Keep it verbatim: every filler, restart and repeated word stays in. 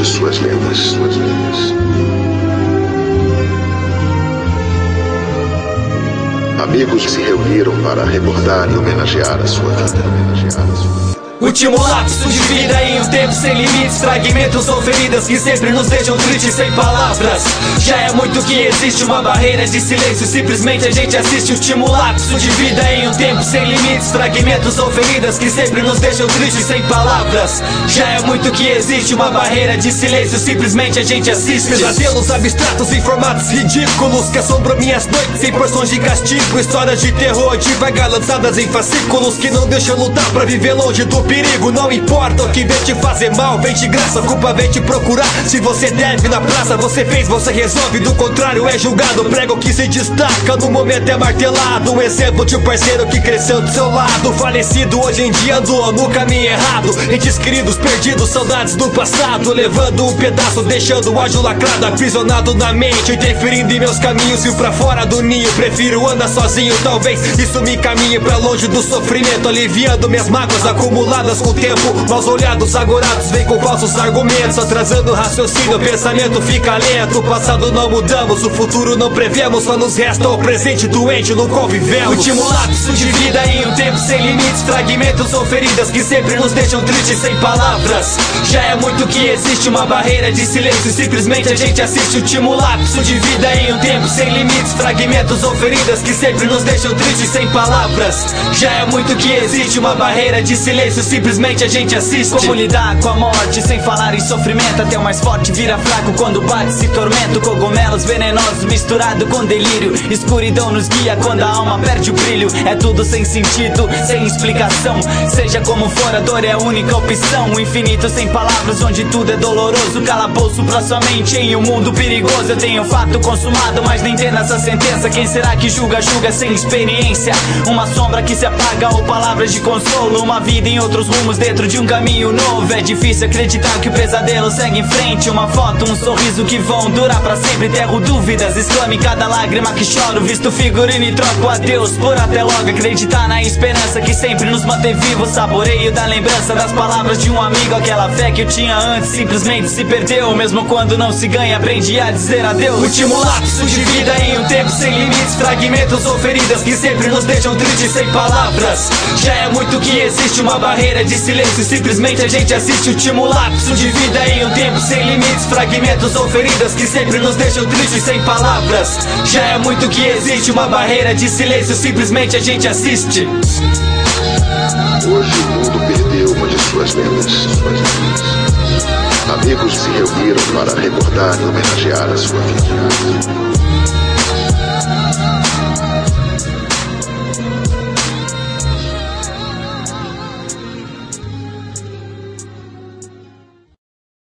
de suas lendas. Suas lendas. Amigos se reuniram para recordar e homenagear a sua vida. Homenagear a sua vida. Último lapso de vida em um tempo sem limites, fragmentos ou feridas que sempre nos deixam tristes sem palavras. Já é muito que existe uma barreira de silêncio, simplesmente a gente assiste. Último lapso de vida em um tempo sem limites, fragmentos ou feridas que sempre nos deixam tristes sem palavras. Já é muito que existe uma barreira de silêncio, simplesmente a gente assiste. Pesadelos abstratos em formatos ridículos que assombram minhas noites em porções de castigo. Histórias de terror devagar lançadas em fascículos que não deixam lutar pra viver longe do perigo. Não importa o que vem te fazer mal, vem de graça, a culpa vem te procurar. Se você deve na praça, você fez, você resolve. Do contrário é julgado, prego que se destaca no momento é martelado. Um exemplo de um parceiro que cresceu do seu lado, falecido hoje em dia andou no caminho errado. Entes queridos perdidos, saudades do passado, levando um pedaço, deixando o ódio lacrado, aprisionado na mente, interferindo em meus caminhos. E pra fora do ninho, prefiro andar sozinho. Talvez isso me encaminhe pra longe do sofrimento, aliviando minhas mágoas acumuladas com o tempo. Maus olhados, agorados, vem com falsos argumentos, atrasando o raciocínio, o pensamento fica lento. O passado não mudamos, o futuro não prevemos, só nos resta o presente doente no qual vivemos. Último lapso de vida em um tempo sem limites, fragmentos ou feridas que sempre nos deixam tristes sem palavras. Já é muito que existe uma barreira de silêncio, simplesmente a gente assiste. Último lapso de vida em um tempo sem limites, fragmentos ou feridas que sempre nos deixam tristes sem palavras. Já é muito que existe uma barreira de silêncio, simplesmente a gente assiste. Como lidar com a morte sem falar em sofrimento? Até o mais forte vira fraco quando bate, se tormenta. Cogumelos venenosos misturado com delírio, escuridão nos guia quando a alma perde o brilho. É tudo sem sentido, sem explicação. Seja como for, a dor é a única opção. O infinito sem palavras, onde tudo é doloroso. Calabouço pra sua mente em um mundo perigoso. Eu tenho fato consumado, mas nem entendo essa sentença. Quem será que julga, julga sem experiência. Uma sombra que se apaga ou palavras de consolo. Uma vida em outros rumos dentro de um caminho novo. É difícil acreditar que o pesadelo segue em frente. Uma foto, um sorriso que vão durar pra sempre. Terro dúvidas, exclame cada lágrima que choro. Visto figurino e troco adeus por até logo. Acreditar na esperança que sempre nos mantém vivos. Saboreio da lembrança das palavras de um amigo. Aquela fé que eu tinha antes simplesmente se perdeu. Mesmo quando não se ganha, aprendi a dizer adeus. Último lapso de vida em um tempo sem limites, fragmentos ou feridas que sempre nos deixam tristes sem palavras. Já é muito que existe uma barreira de silêncio, simplesmente a gente assiste. Último lapso de vida em um tempo sem limites, fragmentos ou feridas que sempre nos deixam tristes sem palavras. Já é muito que existe uma barreira de silêncio, simplesmente a gente assiste. Hoje o mundo perdeu uma de suas lendas. Suas lendas. Amigos se reuniram para recordar e homenagear a sua vida.